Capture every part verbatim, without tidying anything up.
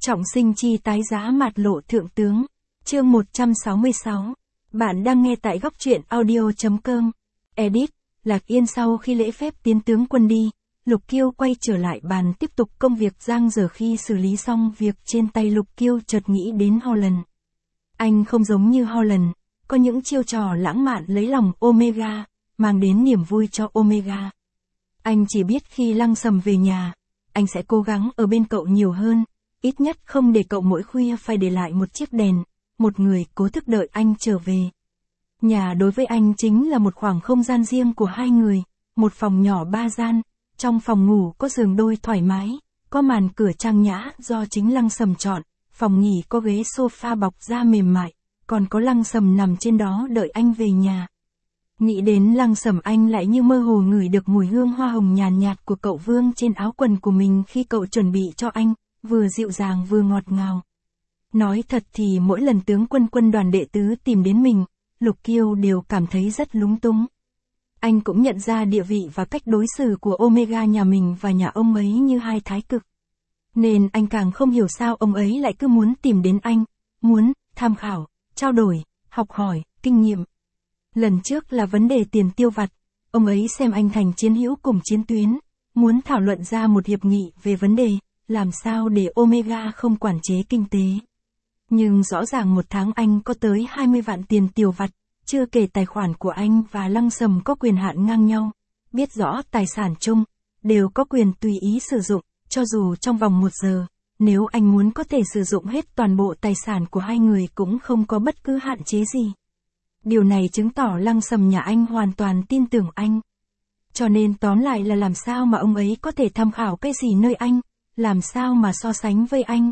Trọng sinh chi tái giá mạt lộ thượng tướng. Chương một trăm sáu mươi sáu. Bạn đang nghe tại góc truyện audio.com. Edit. Lạc Yên sau khi lễ phép tiến tướng quân đi, Lục Kiêu quay trở lại bàn tiếp tục công việc giang dở. Khi xử lý xong việc trên tay, Lục Kiêu chợt nghĩ đến Holland. Anh không giống như Holland, có những chiêu trò lãng mạn lấy lòng Omega, mang đến niềm vui cho Omega. Anh chỉ biết khi Lăng Sầm về nhà, anh sẽ cố gắng ở bên cậu nhiều hơn, ít nhất không để cậu mỗi khuya phải để lại một chiếc đèn, một người cố thức đợi anh trở về. Nhà đối với anh chính là một khoảng không gian riêng của hai người, một phòng nhỏ ba gian, trong phòng ngủ có giường đôi thoải mái, có màn cửa trang nhã do chính Lăng Sầm chọn, phòng nghỉ có ghế sofa bọc da mềm mại, còn có Lăng Sầm nằm trên đó đợi anh về nhà. Nghĩ đến Lăng Sầm, anh lại như mơ hồ ngửi được mùi hương hoa hồng nhàn nhạt, nhạt của cậu Vương trên áo quần của mình khi cậu chuẩn bị cho anh, vừa dịu dàng vừa ngọt ngào. Nói thật thì mỗi lần tướng quân quân đoàn đệ tứ tìm đến mình, Lục Kiêu đều cảm thấy rất lúng túng. Anh cũng nhận ra địa vị và cách đối xử của Omega nhà mình và nhà ông ấy như hai thái cực. Nên anh càng không hiểu sao ông ấy lại cứ muốn tìm đến anh, muốn tham khảo, trao đổi, học hỏi, kinh nghiệm. Lần trước là vấn đề tiền tiêu vặt, ông ấy xem anh thành chiến hữu cùng chiến tuyến, muốn thảo luận ra một hiệp nghị về vấn đề, làm sao để Omega không quản chế kinh tế. Nhưng rõ ràng một tháng anh có tới hai mươi vạn tiền tiêu vặt, chưa kể tài khoản của anh và Lăng Sầm có quyền hạn ngang nhau, biết rõ tài sản chung, đều có quyền tùy ý sử dụng, cho dù trong vòng một giờ, nếu anh muốn có thể sử dụng hết toàn bộ tài sản của hai người cũng không có bất cứ hạn chế gì. Điều này chứng tỏ Lăng Sầm nhà anh hoàn toàn tin tưởng anh. Cho nên tóm lại là làm sao mà ông ấy có thể tham khảo cái gì nơi anh, làm sao mà so sánh với anh.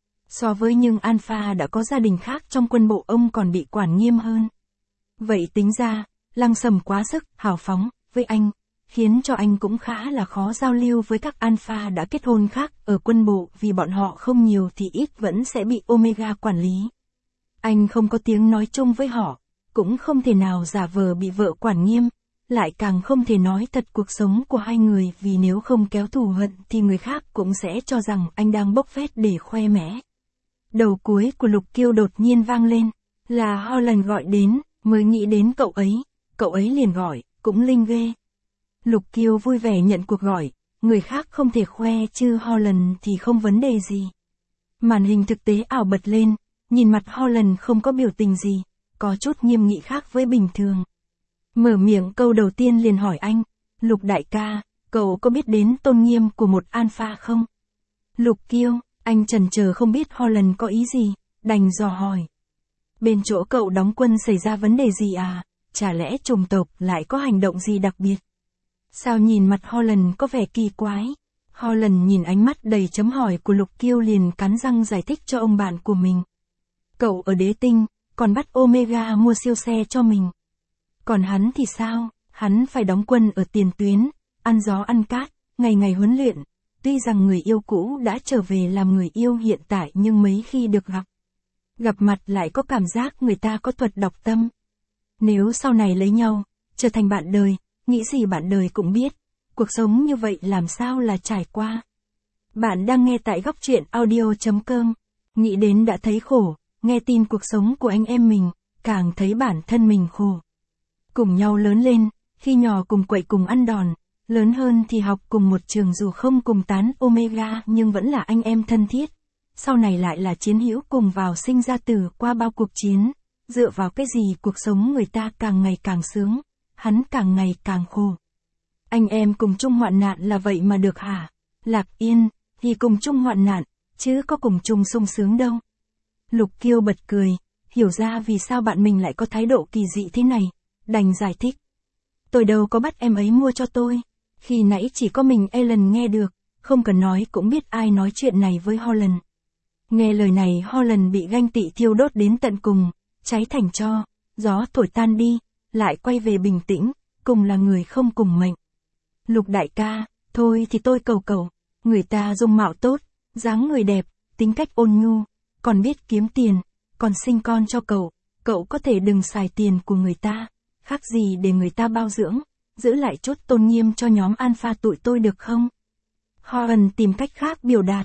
So với nhưng Alpha đã có gia đình khác trong quân bộ, ông còn bị quản nghiêm hơn. Vậy tính ra, Lăng Sầm quá sức, hào phóng, với anh, khiến cho anh cũng khá là khó giao lưu với các Alpha đã kết hôn khác ở quân bộ, vì bọn họ không nhiều thì ít vẫn sẽ bị Omega quản lý. Anh không có tiếng nói chung với họ, cũng không thể nào giả vờ bị vợ quản nghiêm, lại càng không thể nói thật cuộc sống của hai người, vì nếu không kéo thù hận thì người khác cũng sẽ cho rằng anh đang bốc phét để khoe mẽ. Đầu cuối của Lục Kiêu đột nhiên vang lên, là Holland gọi đến, mới nghĩ đến cậu ấy, cậu ấy liền gọi, cũng linh ghê. Lục Kiêu vui vẻ nhận cuộc gọi, người khác không thể khoe chứ Holland thì không vấn đề gì. Màn hình thực tế ảo bật lên, nhìn mặt Holland không có biểu tình gì, có chút nghiêm nghị khác với bình thường. Mở miệng câu đầu tiên liền hỏi anh, Lục đại ca, cậu có biết đến tôn nghiêm của một Alpha không? Lục Kiêu, anh chần chờ không biết Holland có ý gì, đành dò hỏi. Bên chỗ cậu đóng quân xảy ra vấn đề gì à, chả lẽ chủng tộc lại có hành động gì đặc biệt? Sao nhìn mặt Holland có vẻ kỳ quái? Holland nhìn ánh mắt đầy chấm hỏi của Lục Kiêu liền cắn răng giải thích cho ông bạn của mình. Cậu ở đế tinh, còn bắt Omega mua siêu xe cho mình. Còn hắn thì sao, hắn phải đóng quân ở tiền tuyến, ăn gió ăn cát, ngày ngày huấn luyện. Tuy rằng người yêu cũ đã trở về làm người yêu hiện tại, nhưng mấy khi được gặp, gặp mặt lại có cảm giác người ta có thuật đọc tâm. Nếu sau này lấy nhau, trở thành bạn đời, nghĩ gì bạn đời cũng biết, cuộc sống như vậy làm sao là trải qua. Bạn đang nghe tại góc truyện audio.com, nghĩ đến đã thấy khổ, nghe tin cuộc sống của anh em mình, càng thấy bản thân mình khổ. Cùng nhau lớn lên, khi nhỏ cùng quậy cùng ăn đòn, lớn hơn thì học cùng một trường dù không cùng tán Omega nhưng vẫn là anh em thân thiết. Sau này lại là chiến hữu cùng vào sinh ra tử qua bao cuộc chiến, dựa vào cái gì cuộc sống người ta càng ngày càng sướng, hắn càng ngày càng khổ. Anh em cùng chung hoạn nạn là vậy mà được hả? Lạc Yên, thì cùng chung hoạn nạn, chứ có cùng chung sung sướng đâu. Lục Kiêu bật cười, hiểu ra vì sao bạn mình lại có thái độ kỳ dị thế này, đành giải thích. Tôi đâu có bắt em ấy mua cho tôi, khi nãy chỉ có mình Ellen nghe được, không cần nói cũng biết ai nói chuyện này với Holland. Nghe lời này Holland bị ganh tị thiêu đốt đến tận cùng, cháy thành tro, gió thổi tan đi, lại quay về bình tĩnh, cùng là người không cùng mệnh. Lục đại ca, thôi thì tôi cầu cầu, người ta dung mạo tốt, dáng người đẹp, tính cách ôn nhu, còn biết kiếm tiền, còn sinh con cho cậu, cậu có thể đừng xài tiền của người ta, khác gì để người ta bao dưỡng, giữ lại chút tôn nghiêm cho nhóm Alpha tụi tôi được không? Holland tìm cách khác biểu đạt,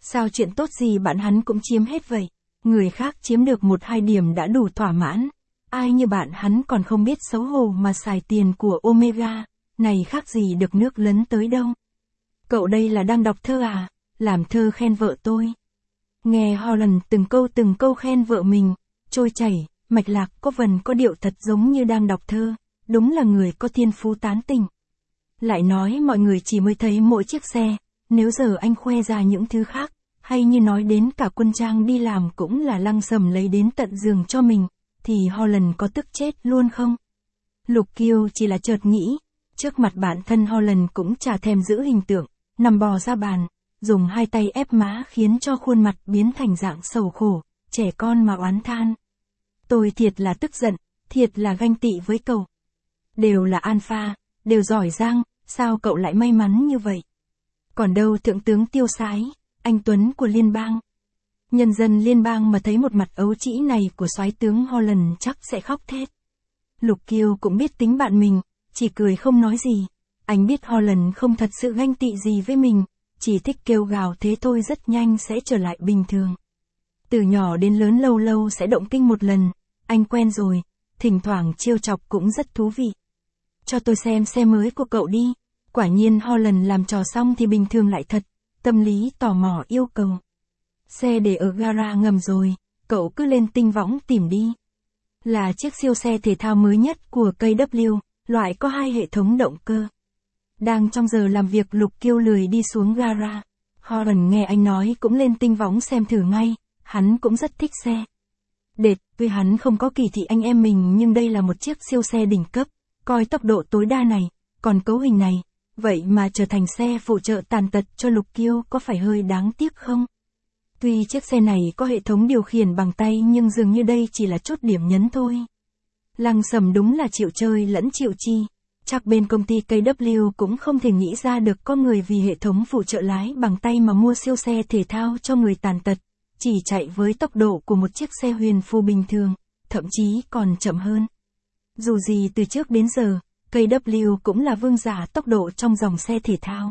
Sao chuyện tốt gì bạn hắn cũng chiếm hết vậy? Người khác chiếm được một hai điểm đã đủ thỏa mãn. Ai như bạn hắn còn không biết xấu hổ mà xài tiền của Omega, này khác gì được nước lấn tới đâu. Cậu đây là đang đọc thơ à? Làm thơ khen vợ tôi. Nghe Holland từng câu từng câu khen vợ mình, trôi chảy, mạch lạc có vần có điệu thật giống như đang đọc thơ, đúng là người có thiên phú tán tỉnh. Lại nói mọi người chỉ mới thấy mỗi chiếc xe, nếu giờ anh khoe ra những thứ khác, hay như nói đến cả quân trang đi làm cũng là Lăng Sầm lấy đến tận giường cho mình, thì Holland có tức chết luôn không? Lục Kiêu chỉ là chợt nghĩ, trước mặt bạn thân Holland cũng chả thèm giữ hình tượng, nằm bò ra bàn, dùng hai tay ép má khiến cho khuôn mặt biến thành dạng sầu khổ, trẻ con mà oán than. Tôi thiệt là tức giận, thiệt là ganh tị với cậu. Đều là alpha, đều giỏi giang, sao cậu lại may mắn như vậy? Còn đâu thượng tướng Tiêu Sái, anh Tuấn của liên bang. Nhân dân liên bang mà thấy một mặt ấu trĩ này của soái tướng Holland chắc sẽ khóc thét. Lục Kiêu cũng biết tính bạn mình, chỉ cười không nói gì. Anh biết Holland không thật sự ganh tị gì với mình, chỉ thích kêu gào thế thôi, rất nhanh sẽ trở lại bình thường. Từ nhỏ đến lớn lâu lâu sẽ động kinh một lần, anh quen rồi, thỉnh thoảng trêu chọc cũng rất thú vị. Cho tôi xem xe mới của cậu đi. Quả nhiên Holland làm trò xong thì bình thường lại thật, tâm lý tò mò yêu cầu. Xe để ở gara ngầm rồi, cậu cứ lên tinh võng tìm đi. Là chiếc siêu xe thể thao mới nhất của ca vê, loại có hai hệ thống động cơ. Đang trong giờ làm việc Lục Kiêu lười đi xuống gara. Holland nghe anh nói cũng lên tinh võng xem thử ngay, hắn cũng rất thích xe. Đệt, tuy hắn không có kỳ thị anh em mình nhưng đây là một chiếc siêu xe đỉnh cấp, coi tốc độ tối đa này, còn cấu hình này, vậy mà trở thành xe phụ trợ tàn tật cho Lục Kiêu có phải hơi đáng tiếc không? Tuy chiếc xe này có hệ thống điều khiển bằng tay nhưng dường như đây chỉ là chốt điểm nhấn thôi. Lăng Sầm đúng là chịu chơi lẫn chịu chi. Chắc bên công ty ca vê cũng không thể nghĩ ra được có người vì hệ thống phụ trợ lái bằng tay mà mua siêu xe thể thao cho người tàn tật, chỉ chạy với tốc độ của một chiếc xe huyền phù bình thường, thậm chí còn chậm hơn. Dù gì từ trước đến giờ, ca vê cũng là vương giả tốc độ trong dòng xe thể thao.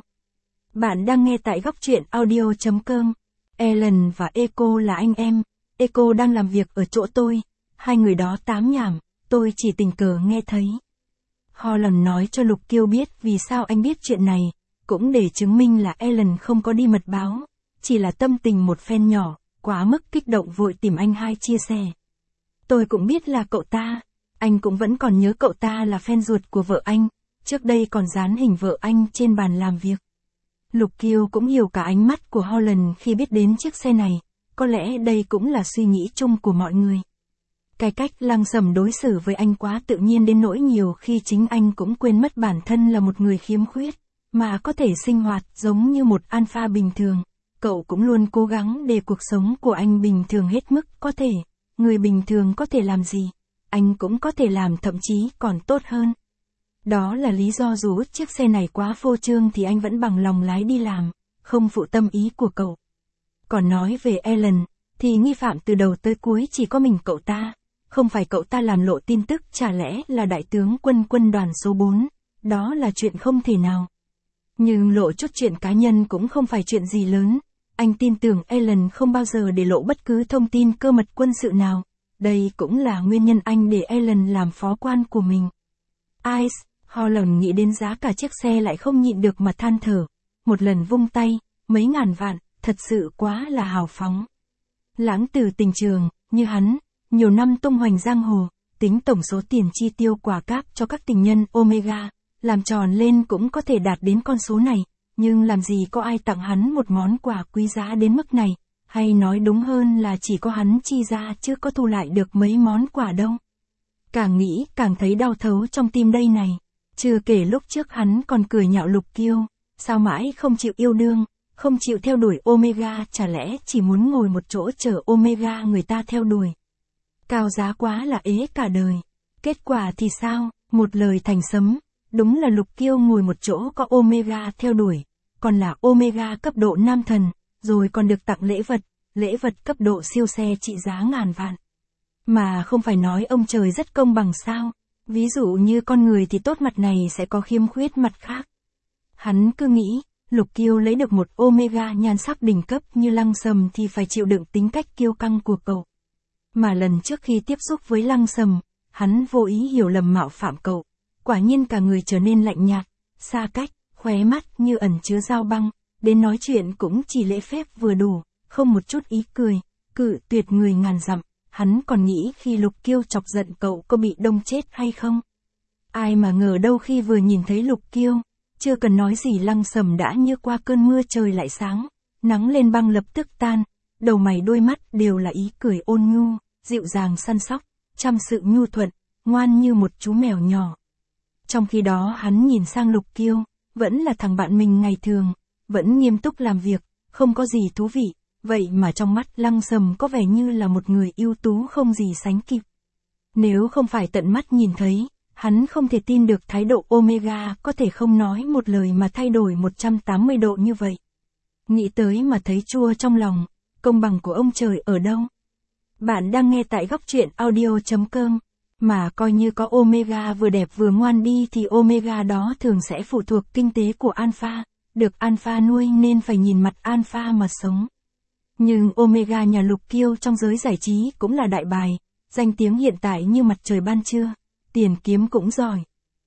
Bạn đang nghe tại góc truyện audio chấm com. Ellen và Eco là anh em, Eco đang làm việc ở chỗ tôi, hai người đó tám nhảm, tôi chỉ tình cờ nghe thấy. Holland nói cho Lục Kiêu biết vì sao anh biết chuyện này, cũng để chứng minh là Ellen không có đi mật báo, chỉ là tâm tình một phen nhỏ, quá mức kích động vội tìm anh hai chia sẻ. Tôi cũng biết là cậu ta, anh cũng vẫn còn nhớ cậu ta là fan ruột của vợ anh, trước đây còn dán hình vợ anh trên bàn làm việc. Lục Kiêu cũng hiểu cả ánh mắt của Holland khi biết đến chiếc xe này, có lẽ đây cũng là suy nghĩ chung của mọi người. Cái cách Lăng Sầm đối xử với anh quá tự nhiên đến nỗi nhiều khi chính anh cũng quên mất bản thân là một người khiếm khuyết, mà có thể sinh hoạt giống như một alpha bình thường. Cậu cũng luôn cố gắng để cuộc sống của anh bình thường hết mức có thể, người bình thường có thể làm gì, anh cũng có thể làm thậm chí còn tốt hơn. Đó là lý do dù chiếc xe này quá phô trương thì anh vẫn bằng lòng lái đi làm, không phụ tâm ý của cậu. Còn nói về Ellen, thì nghi phạm từ đầu tới cuối chỉ có mình cậu ta. Không phải cậu ta làm lộ tin tức chả lẽ là đại tướng quân quân đoàn số bốn, đó là chuyện không thể nào. Nhưng lộ chút chuyện cá nhân cũng không phải chuyện gì lớn, anh tin tưởng Ellen không bao giờ để lộ bất cứ thông tin cơ mật quân sự nào, đây cũng là nguyên nhân anh để Ellen làm phó quan của mình. Ice, Holland nghĩ đến giá cả chiếc xe lại không nhịn được mà than thở, một lần vung tay, mấy ngàn vạn, thật sự quá là hào phóng. Lãng tử tình trường, như hắn, nhiều năm tung hoành giang hồ, tính tổng số tiền chi tiêu quà cáp cho các tình nhân Omega, làm tròn lên cũng có thể đạt đến con số này, nhưng làm gì có ai tặng hắn một món quà quý giá đến mức này, hay nói đúng hơn là chỉ có hắn chi ra chứ có thu lại được mấy món quà đâu. Càng nghĩ càng thấy đau thấu trong tim đây này, chưa kể lúc trước hắn còn cười nhạo Lục Kiêu, sao mãi không chịu yêu đương, không chịu theo đuổi Omega, chả lẽ chỉ muốn ngồi một chỗ chờ Omega người ta theo đuổi. Cao giá quá là ế cả đời. Kết quả thì sao? Một lời thành sấm. Đúng là Lục Kiêu ngồi một chỗ có Omega theo đuổi. Còn là Omega cấp độ nam thần. Rồi còn được tặng lễ vật. Lễ vật cấp độ siêu xe trị giá ngàn vạn. Mà không phải nói ông trời rất công bằng sao? Ví dụ như con người thì tốt mặt này sẽ có khiếm khuyết mặt khác. Hắn cứ nghĩ, Lục Kiêu lấy được một Omega nhan sắc đỉnh cấp như Lăng Sầm thì phải chịu đựng tính cách kiêu căng của cậu. Mà lần trước khi tiếp xúc với Lăng Sầm, hắn vô ý hiểu lầm mạo phạm cậu. Quả nhiên cả người trở nên lạnh nhạt, xa cách, khóe mắt như ẩn chứa dao băng, đến nói chuyện cũng chỉ lễ phép vừa đủ, không một chút ý cười, cự tuyệt người ngàn dặm. Hắn còn nghĩ khi Lục Kiêu chọc giận cậu có bị đông chết hay không. Ai mà ngờ đâu khi vừa nhìn thấy Lục Kiêu, chưa cần nói gì Lăng Sầm đã như qua cơn mưa trời lại sáng, nắng lên băng lập tức tan, đầu mày đôi mắt đều là ý cười ôn nhu, dịu dàng săn sóc, chăm sự nhu thuận, ngoan như một chú mèo nhỏ. Trong khi đó hắn nhìn sang Lục Kiêu, vẫn là thằng bạn mình ngày thường, vẫn nghiêm túc làm việc, không có gì thú vị, vậy mà trong mắt Lăng Sầm có vẻ như là một người ưu tú không gì sánh kịp. Nếu không phải tận mắt nhìn thấy, hắn không thể tin được thái độ Omega có thể không nói một lời mà thay đổi một trăm tám mươi độ như vậy. Nghĩ tới mà thấy chua trong lòng, công bằng của ông trời ở đâu? Bạn đang nghe tại góc truyện audio chấm com. Mà coi như có Omega vừa đẹp vừa ngoan đi thì Omega đó thường sẽ phụ thuộc kinh tế của Alpha, được Alpha nuôi nên phải nhìn mặt Alpha mà sống. Nhưng Omega nhà Lục Kiêu trong giới giải trí cũng là đại bài, danh tiếng hiện tại như mặt trời ban trưa, tiền kiếm cũng giỏi.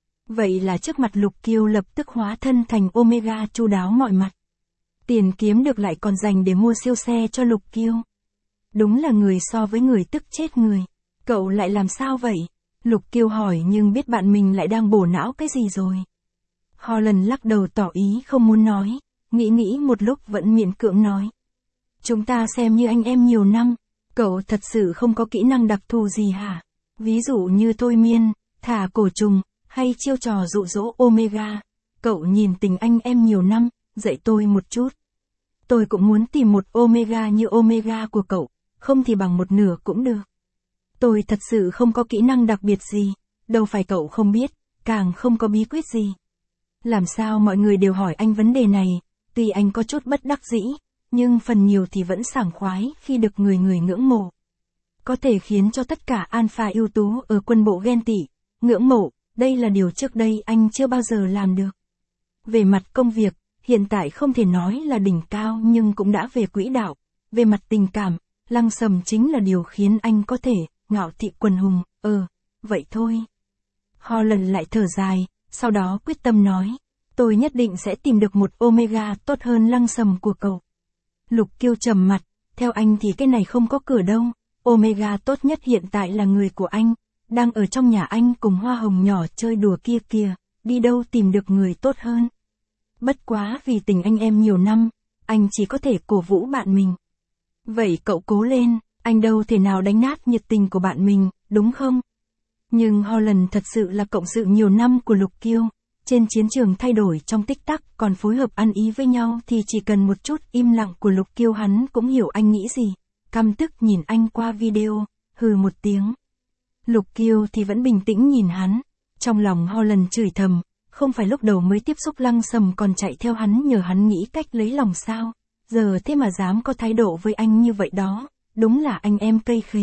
Vậy là trước mặt Lục Kiêu lập tức hóa thân thành Omega chu đáo mọi mặt. Tiền kiếm được lại còn dành để mua siêu xe cho Lục Kiêu. Đúng là người so với người tức chết người. Cậu lại làm sao vậy? Lục Kiêu hỏi nhưng biết bạn mình lại đang bổ não cái gì rồi. Holland lắc đầu tỏ ý không muốn nói, nghĩ nghĩ một lúc vẫn miễn cưỡng nói. Chúng ta xem như anh em nhiều năm, cậu thật sự không có kỹ năng đặc thù gì hả? Ví dụ như thôi miên, thả cổ trùng, hay chiêu trò dụ dỗ Omega. Cậu nhìn tình anh em nhiều năm, dạy tôi một chút. Tôi cũng muốn tìm một Omega như Omega của cậu, không thì bằng một nửa cũng được. Tôi thật sự không có kỹ năng đặc biệt gì, đâu phải cậu không biết, càng không có bí quyết gì. Làm sao mọi người đều hỏi anh vấn đề này, tuy anh có chút bất đắc dĩ, nhưng phần nhiều thì vẫn sảng khoái khi được người người ngưỡng mộ. Có thể khiến cho tất cả alpha ưu tú ở quân bộ ghen tị, ngưỡng mộ, đây là điều trước đây anh chưa bao giờ làm được. Về mặt công việc, hiện tại không thể nói là đỉnh cao nhưng cũng đã về quỹ đạo. Về mặt tình cảm, Lăng Sầm chính là điều khiến anh có thể ngạo thị quần hùng, ờ, vậy thôi. Holland lại thở dài, sau đó quyết tâm nói, tôi nhất định sẽ tìm được một Omega tốt hơn Lăng Sầm của cậu. Lục Kiêu trầm mặt, theo anh thì cái này không có cửa đâu, Omega tốt nhất hiện tại là người của anh, đang ở trong nhà anh cùng hoa hồng nhỏ chơi đùa kia kìa, đi đâu tìm được người tốt hơn. Bất quá vì tình anh em nhiều năm, anh chỉ có thể cổ vũ bạn mình. Vậy cậu cố lên, anh đâu thể nào đánh nát nhiệt tình của bạn mình, đúng không? Nhưng Holland thật sự là cộng sự nhiều năm của Lục Kiêu, trên chiến trường thay đổi trong tích tắc còn phối hợp ăn ý với nhau thì chỉ cần một chút im lặng của Lục Kiêu hắn cũng hiểu anh nghĩ gì, căm tức nhìn anh qua video, hừ một tiếng. Lục Kiêu thì vẫn bình tĩnh nhìn hắn, trong lòng Holland chửi thầm, không phải lúc đầu mới tiếp xúc Lăng Sầm còn chạy theo hắn nhờ hắn nghĩ cách lấy lòng sao, giờ thế mà dám có thái độ với anh như vậy đó, đúng là anh em cây khế.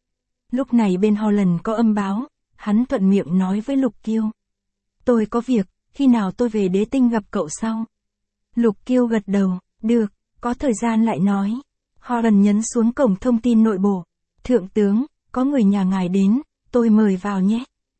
Lúc này bên Holland có âm báo, hắn thuận miệng nói với Lục Kiêu. Tôi có việc, khi nào tôi về Đế Tinh gặp cậu sau? Lục Kiêu gật đầu, được, có thời gian lại nói. Holland nhấn xuống cổng thông tin nội bộ. Thượng tướng, có người nhà ngài đến, tôi mời vào nhé.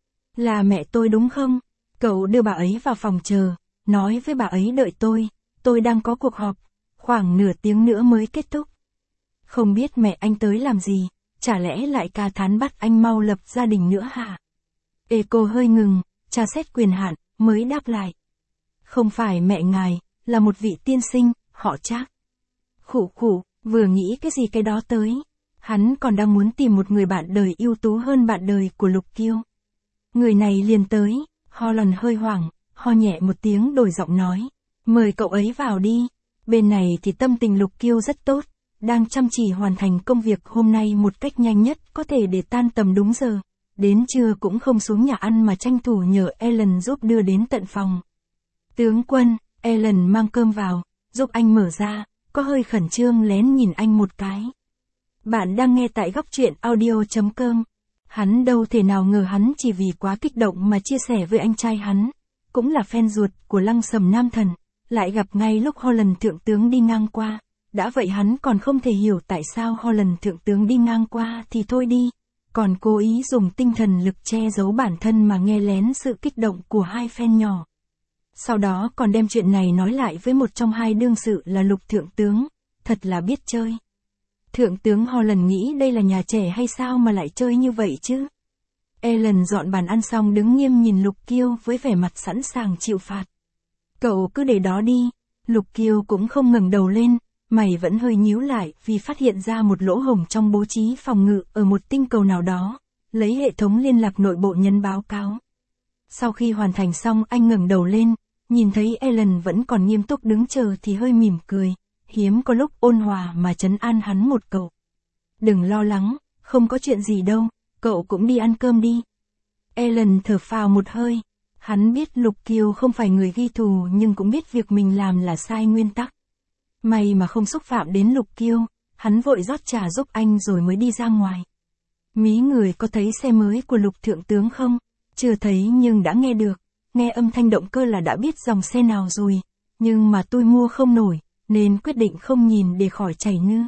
Là mẹ tôi đúng không? Cậu đưa bà ấy vào phòng chờ, nói với bà ấy đợi tôi, tôi đang có cuộc họp, khoảng nửa tiếng nữa mới kết thúc. Không biết mẹ anh tới làm gì, chả lẽ lại ca thán bắt anh mau lập gia đình nữa hả? Eco hơi ngừng, tra xét quyền hạn, mới đáp lại. Không phải mẹ ngài, là một vị tiên sinh, họ Trác. Khụ khụ, vừa nghĩ cái gì cái đó tới. Hắn còn đang muốn tìm một người bạn đời ưu tú hơn bạn đời của Lục Kiêu. Người này liền tới, Holland hơi hoảng, ho nhẹ một tiếng đổi giọng nói. Mời cậu ấy vào đi. Bên này thì tâm tình Lục Kiêu rất tốt, đang chăm chỉ hoàn thành công việc hôm nay một cách nhanh nhất có thể để tan tầm đúng giờ. Đến trưa cũng không xuống nhà ăn mà tranh thủ nhờ Ellen giúp đưa đến tận phòng. Tướng quân, Ellen mang cơm vào, giúp anh mở ra, có hơi khẩn trương lén nhìn anh một cái. Bạn đang nghe tại góc truyện audio chấm com. Hắn đâu thể nào ngờ hắn chỉ vì quá kích động mà chia sẻ với anh trai hắn, cũng là fan ruột của Lăng Sầm Nam Thần, lại gặp ngay lúc Holland thượng tướng đi ngang qua. Đã vậy hắn còn không thể hiểu tại sao Holland thượng tướng đi ngang qua thì thôi đi, còn cố ý dùng tinh thần lực che giấu bản thân mà nghe lén sự kích động của hai fan nhỏ. Sau đó còn đem chuyện này nói lại với một trong hai đương sự là Lục thượng tướng, thật là biết chơi. Thượng tướng Holland nghĩ đây là nhà trẻ hay sao mà lại chơi như vậy chứ? Ellen dọn bàn ăn xong đứng nghiêm nhìn Lục Kiêu với vẻ mặt sẵn sàng chịu phạt. Cậu cứ để đó đi. Lục Kiêu cũng không ngẩng đầu lên, mày vẫn hơi nhíu lại vì phát hiện ra một lỗ hổng trong bố trí phòng ngự ở một tinh cầu nào đó, lấy hệ thống liên lạc nội bộ nhấn báo cáo. Sau khi hoàn thành xong anh ngẩng đầu lên, nhìn thấy Ellen vẫn còn nghiêm túc đứng chờ thì hơi mỉm cười, hiếm có lúc ôn hòa mà trấn an hắn một câu. Đừng lo lắng, không có chuyện gì đâu, cậu cũng đi ăn cơm đi. Ellen thở phào một hơi, hắn biết Lục Kiêu không phải người ghi thù nhưng cũng biết việc mình làm là sai nguyên tắc. May mà không xúc phạm đến Lục Kiêu, hắn vội rót trà giúp anh rồi mới đi ra ngoài. Mí người có thấy xe mới của Lục thượng tướng không? Chưa thấy nhưng đã nghe được, nghe âm thanh động cơ là đã biết dòng xe nào rồi, nhưng mà tôi mua không nổi, nên quyết định không nhìn để khỏi chảy nư.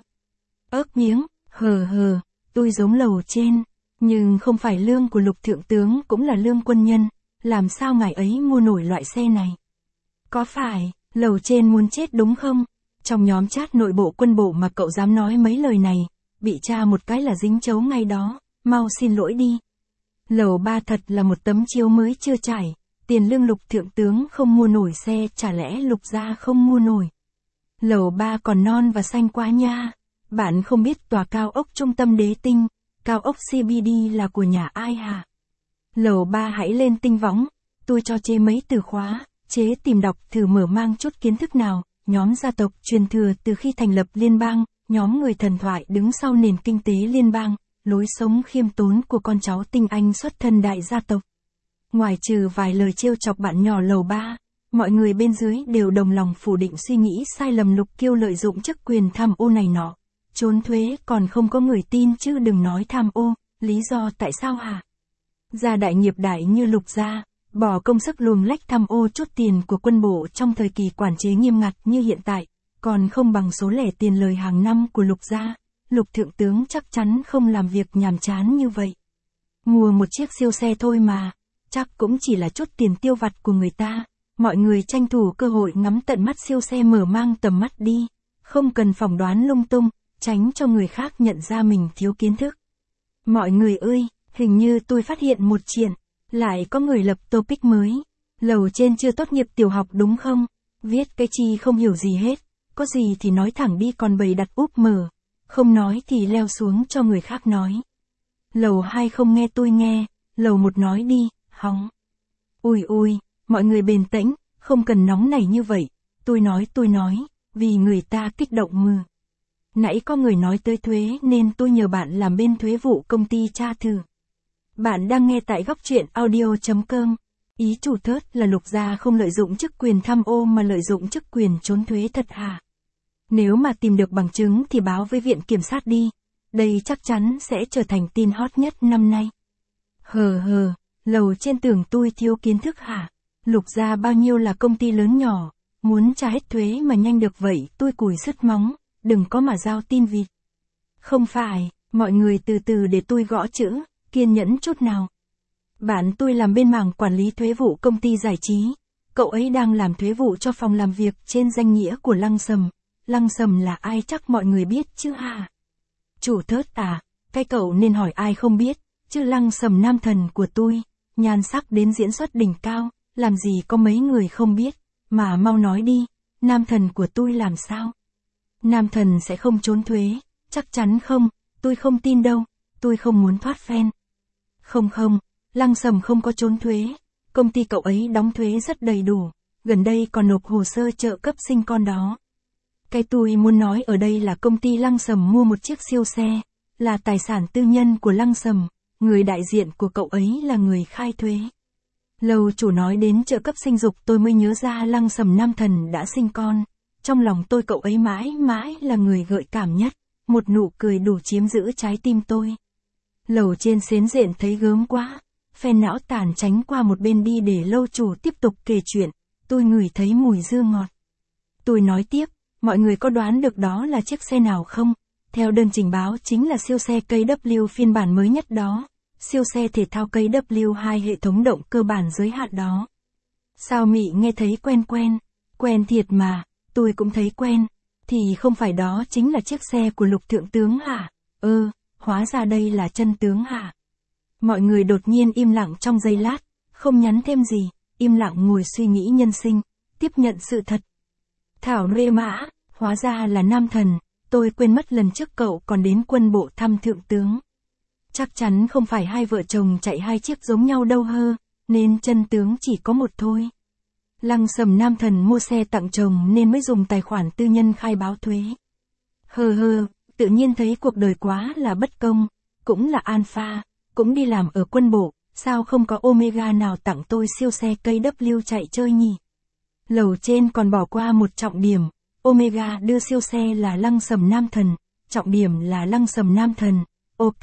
Ớt miếng, hờ hờ, tôi giống lầu trên, nhưng không phải lương của Lục thượng tướng cũng là lương quân nhân, làm sao ngài ấy mua nổi loại xe này? Có phải, lầu trên muốn chết đúng không? Trong nhóm chat nội bộ quân bộ mà cậu dám nói mấy lời này, bị tra một cái là dính chấu ngay đó, mau xin lỗi đi. Lầu ba thật là một tấm chiếu mới chưa trải, tiền lương Lục thượng tướng không mua nổi xe, chả lẽ Lục gia không mua nổi. Lầu ba còn non và xanh quá nha, bạn không biết tòa cao ốc trung tâm Đế Tinh, cao ốc xê bê đê là của nhà ai hả? Lầu ba hãy lên tinh võng, tôi cho chế mấy từ khóa, chế tìm đọc thử mở mang chút kiến thức nào. Nhóm gia tộc truyền thừa từ khi thành lập liên bang, nhóm người thần thoại đứng sau nền kinh tế liên bang, lối sống khiêm tốn của con cháu tinh anh xuất thân đại gia tộc. Ngoài trừ vài lời trêu chọc bạn nhỏ lầu ba, mọi người bên dưới đều đồng lòng phủ định suy nghĩ sai lầm Lục Kiêu lợi dụng chức quyền tham ô này nọ. Trốn thuế còn không có người tin chứ đừng nói tham ô, lý do tại sao hả? Gia đại nghiệp đại như Lục gia, bỏ công sức luồng lách tham ô chút tiền của quân bộ trong thời kỳ quản chế nghiêm ngặt như hiện tại, còn không bằng số lẻ tiền lời hàng năm của Lục gia, Lục thượng tướng chắc chắn không làm việc nhàm chán như vậy. Mua một chiếc siêu xe thôi mà, chắc cũng chỉ là chút tiền tiêu vặt của người ta, mọi người tranh thủ cơ hội ngắm tận mắt siêu xe mở mang tầm mắt đi, không cần phỏng đoán lung tung, tránh cho người khác nhận ra mình thiếu kiến thức. Mọi người ơi, hình như tôi phát hiện một chuyện. Lại có người lập topic mới. Lầu trên chưa tốt nghiệp tiểu học đúng không? Viết cái chi không hiểu gì hết. Có gì thì nói thẳng đi còn bày đặt úp mở. Không nói thì leo xuống cho người khác nói. Lầu hai không nghe tôi nghe. Lầu một nói đi, hóng. Ui ui, mọi người bền tĩnh, không cần nóng nảy như vậy. Tôi nói tôi nói, vì người ta kích động mừ. Nãy có người nói tới thuế nên tôi nhờ bạn làm bên thuế vụ công ty tra thử. Bạn đang nghe tại góc truyện audio chấm com. Ý chủ thớt là Lục gia không lợi dụng chức quyền tham ô mà lợi dụng chức quyền trốn thuế thật hả? Nếu mà tìm được bằng chứng thì báo với viện kiểm sát đi. Đây chắc chắn sẽ trở thành tin hot nhất năm nay. Hờ hờ, lầu trên tưởng tôi thiếu kiến thức hả? Lục gia bao nhiêu là công ty lớn nhỏ, muốn trả hết thuế mà nhanh được vậy tôi cùi sứt móng, đừng có mà giao tin vịt. Không phải, mọi người từ từ để tôi gõ chữ. Kiên nhẫn chút nào. Bạn tôi làm bên mảng quản lý thuế vụ công ty giải trí. Cậu ấy đang làm thuế vụ cho phòng làm việc trên danh nghĩa của Lăng Sầm. Lăng Sầm là ai chắc mọi người biết chứ hả? Chủ thớt à, cái cậu nên hỏi ai không biết, chứ Lăng Sầm nam thần của tôi, nhan sắc đến diễn xuất đỉnh cao, làm gì có mấy người không biết, mà mau nói đi, nam thần của tôi làm sao? Nam thần sẽ không trốn thuế, chắc chắn không, tôi không tin đâu, tôi không muốn thoát phen. Không không, Lăng Sầm không có trốn thuế, công ty cậu ấy đóng thuế rất đầy đủ, gần đây còn nộp hồ sơ trợ cấp sinh con đó. Cái tôi muốn nói ở đây là công ty Lăng Sầm mua một chiếc siêu xe, là tài sản tư nhân của Lăng Sầm, người đại diện của cậu ấy là người khai thuế. Lầu chủ nói đến trợ cấp sinh dục tôi mới nhớ ra Lăng Sầm nam thần đã sinh con, trong lòng tôi cậu ấy mãi mãi là người gợi cảm nhất, một nụ cười đủ chiếm giữ trái tim tôi. Lầu trên xến rện thấy gớm quá, phen não tàn tránh qua một bên đi để lâu chủ tiếp tục kể chuyện, tôi ngửi thấy mùi dưa ngọt. Tôi nói tiếp, mọi người có đoán được đó là chiếc xe nào không? Theo đơn trình báo chính là siêu xe ca vê phiên bản mới nhất đó. Siêu xe thể thao ca vê hai hệ thống động cơ bản giới hạn đó. Sao Mị nghe thấy quen quen? Quen thiệt mà, tôi cũng thấy quen. Thì không phải đó chính là chiếc xe của Lục Thượng Tướng hả? Ơ, ừ, hóa ra đây là chân tướng hả? Mọi người đột nhiên im lặng trong giây lát, không nhắn thêm gì, im lặng ngồi suy nghĩ nhân sinh, tiếp nhận sự thật. Thảo Rê Mã, hóa ra là nam thần, tôi quên mất lần trước cậu còn đến quân bộ thăm Thượng Tướng. Chắc chắn không phải hai vợ chồng chạy hai chiếc giống nhau đâu hơ, nên chân tướng chỉ có một thôi. Lăng Sầm nam thần mua xe tặng chồng nên mới dùng tài khoản tư nhân khai báo thuế. Hơ hơ, tự nhiên thấy cuộc đời quá là bất công, cũng là alpha, cũng đi làm ở quân bộ, sao không có Omega nào tặng tôi siêu xe ca vê chạy chơi nhỉ? Lầu trên còn bỏ qua một trọng điểm, Omega đưa siêu xe là Lăng Sầm nam thần, trọng điểm là Lăng Sầm nam thần, ok.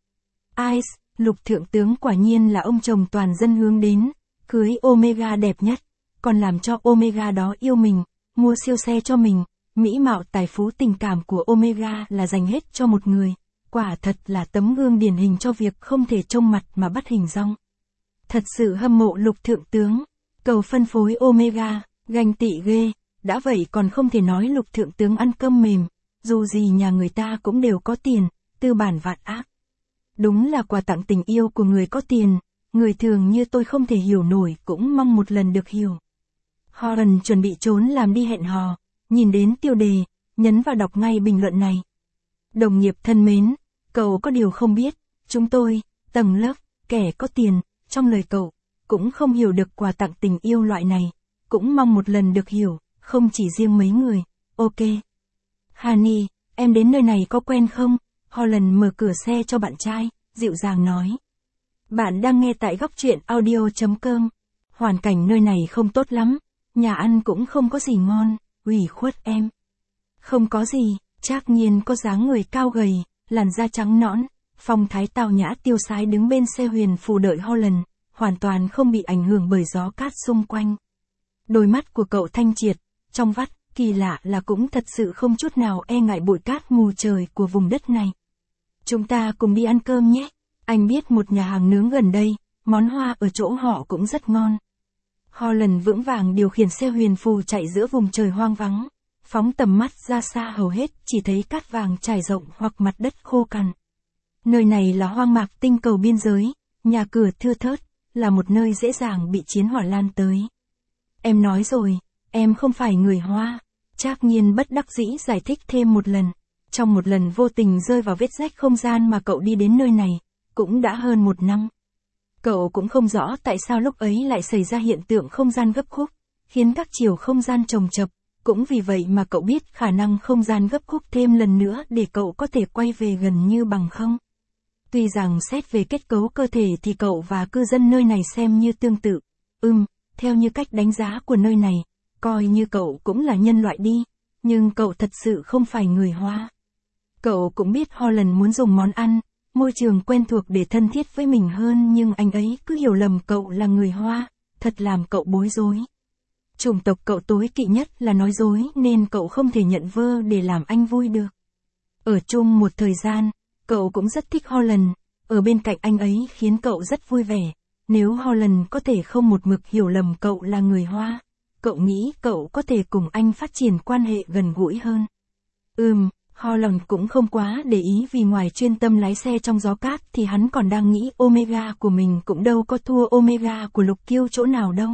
Ice, Lục Thượng Tướng quả nhiên là ông chồng toàn dân hướng đến, cưới Omega đẹp nhất, còn làm cho Omega đó yêu mình, mua siêu xe cho mình, mỹ mạo tài phú tình cảm của Omega là dành hết cho một người, quả thật là tấm gương điển hình cho việc không thể trông mặt mà bắt hình dong. Thật sự hâm mộ Lục Thượng Tướng, cầu phân phối Omega, ganh tị ghê, đã vậy còn không thể nói Lục Thượng Tướng ăn cơm mềm, dù gì nhà người ta cũng đều có tiền, tư bản vạn ác. Đúng là quà tặng tình yêu của người có tiền, người thường như tôi không thể hiểu nổi cũng mong một lần được hiểu. Horan chuẩn bị trốn làm đi hẹn hò, nhìn đến tiêu đề, nhấn vào đọc ngay bình luận này. Đồng nghiệp thân mến, cậu có điều không biết, chúng tôi, tầng lớp, kẻ có tiền, trong lời cậu, cũng không hiểu được quà tặng tình yêu loại này, cũng mong một lần được hiểu, không chỉ riêng mấy người, ok. Hani, em đến nơi này có quen không? Holland mở cửa xe cho bạn trai, dịu dàng nói. Bạn đang nghe tại góc truyện audio chấm com. Hoàn cảnh nơi này không tốt lắm, nhà ăn cũng không có gì ngon, ủy khuất em. Không có gì, Trác Nhiên có dáng người cao gầy, làn da trắng nõn, phong thái tao nhã tiêu sái đứng bên xe huyền phù đợi Holland, hoàn toàn không bị ảnh hưởng bởi gió cát xung quanh. Đôi mắt của cậu thanh triệt, trong vắt, kỳ lạ là cũng thật sự không chút nào e ngại bụi cát mù trời của vùng đất này. Chúng ta cùng đi ăn cơm nhé, anh biết một nhà hàng nướng gần đây, món hoa ở chỗ họ cũng rất ngon. Holland vững vàng điều khiển xe huyền phù chạy giữa vùng trời hoang vắng, phóng tầm mắt ra xa hầu hết chỉ thấy cát vàng trải rộng hoặc mặt đất khô cằn. Nơi này là hoang mạc tinh cầu biên giới, nhà cửa thưa thớt, là một nơi dễ dàng bị chiến hỏa lan tới. Em nói rồi, em không phải người Hoa, Trác Nhiên bất đắc dĩ giải thích thêm một lần. Trong một lần vô tình rơi vào vết rách không gian mà cậu đi đến nơi này, cũng đã hơn một năm. Cậu cũng không rõ tại sao lúc ấy lại xảy ra hiện tượng không gian gấp khúc, khiến các chiều không gian chồng chập, cũng vì vậy mà cậu biết khả năng không gian gấp khúc thêm lần nữa để cậu có thể quay về gần như bằng không. Tuy rằng xét về kết cấu cơ thể thì cậu và cư dân nơi này xem như tương tự, ừm, theo như cách đánh giá của nơi này, coi như cậu cũng là nhân loại đi, nhưng cậu thật sự không phải người Hoa. Cậu cũng biết Holland muốn dùng món ăn, môi trường quen thuộc để thân thiết với mình hơn nhưng anh ấy cứ hiểu lầm cậu là người Hoa, thật làm cậu bối rối. Chủng tộc cậu tối kỵ nhất là nói dối nên cậu không thể nhận vơ để làm anh vui được. Ở chung một thời gian, cậu cũng rất thích Holland, ở bên cạnh anh ấy khiến cậu rất vui vẻ. Nếu Holland có thể không một mực hiểu lầm cậu là người Hoa, cậu nghĩ cậu có thể cùng anh phát triển quan hệ gần gũi hơn. Ừm, Holland cũng không quá để ý vì ngoài chuyên tâm lái xe trong gió cát thì hắn còn đang nghĩ Omega của mình cũng đâu có thua Omega của Lục Kiêu chỗ nào đâu.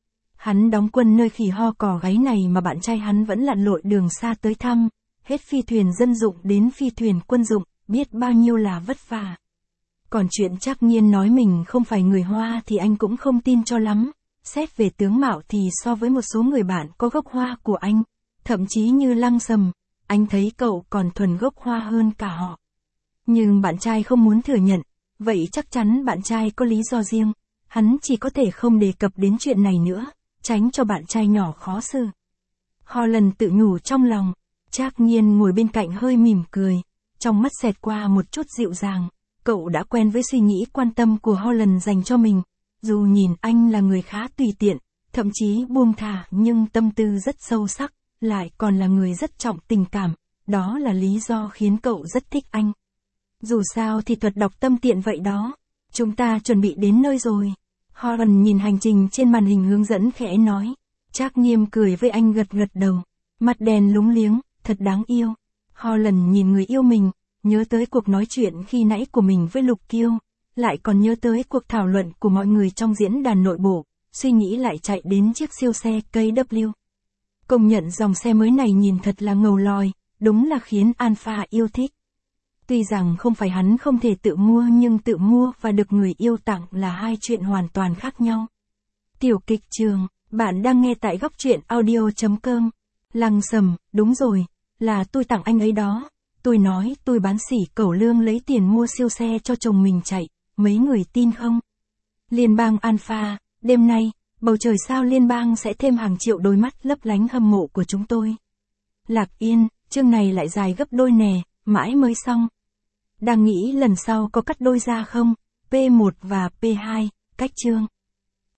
Hắn đóng quân nơi khỉ ho cò gáy này mà bạn trai hắn vẫn lặn lội đường xa tới thăm, hết phi thuyền dân dụng đến phi thuyền quân dụng, biết bao nhiêu là vất vả. Còn chuyện Trác Nhiên nói mình không phải người Hoa thì anh cũng không tin cho lắm, xét về tướng mạo thì so với một số người bạn có gốc Hoa của anh, thậm chí như Lăng Sầm, anh thấy cậu còn thuần gốc Hoa hơn cả họ. Nhưng bạn trai không muốn thừa nhận, vậy chắc chắn bạn trai có lý do riêng, hắn chỉ có thể không đề cập đến chuyện này nữa, tránh cho bạn trai nhỏ khó xử. Holland tự nhủ trong lòng, Trác Nhiên ngồi bên cạnh hơi mỉm cười, trong mắt xẹt qua một chút dịu dàng, cậu đã quen với suy nghĩ quan tâm của Holland dành cho mình, dù nhìn anh là người khá tùy tiện, thậm chí buông thả nhưng tâm tư rất sâu sắc, lại còn là người rất trọng tình cảm, đó là lý do khiến cậu rất thích anh. Dù sao thì thuật đọc tâm tiện vậy đó. Chúng ta chuẩn bị đến nơi rồi. Holland nhìn hành trình trên màn hình hướng dẫn khẽ nói. Trác Nghiêm cười với anh gật gật đầu. Mặt đèn lúng liếng, thật đáng yêu. Holland nhìn người yêu mình, nhớ tới cuộc nói chuyện khi nãy của mình với Lục Kiêu, lại còn nhớ tới cuộc thảo luận của mọi người trong diễn đàn nội bộ, suy nghĩ lại chạy đến chiếc siêu xe ca vê. Công nhận dòng xe mới này nhìn thật là ngầu lòi, đúng là khiến Alpha yêu thích. Tuy rằng không phải hắn không thể tự mua nhưng tự mua và được người yêu tặng là hai chuyện hoàn toàn khác nhau. Tiểu kịch trường, bạn đang nghe tại góc truyện audio.com. Lăng Sầm, đúng rồi, là tôi tặng anh ấy đó. Tôi nói tôi bán sỉ cẩu lương lấy tiền mua siêu xe cho chồng mình chạy, mấy người tin không? Liên bang Alpha, đêm nay, bầu trời sao liên bang sẽ thêm hàng triệu đôi mắt lấp lánh hâm mộ của chúng tôi. Lạc Yên, chương này lại dài gấp đôi nè, mãi mới xong. Đang nghĩ lần sau có cắt đôi ra không? pê một và pê hai, cách chương.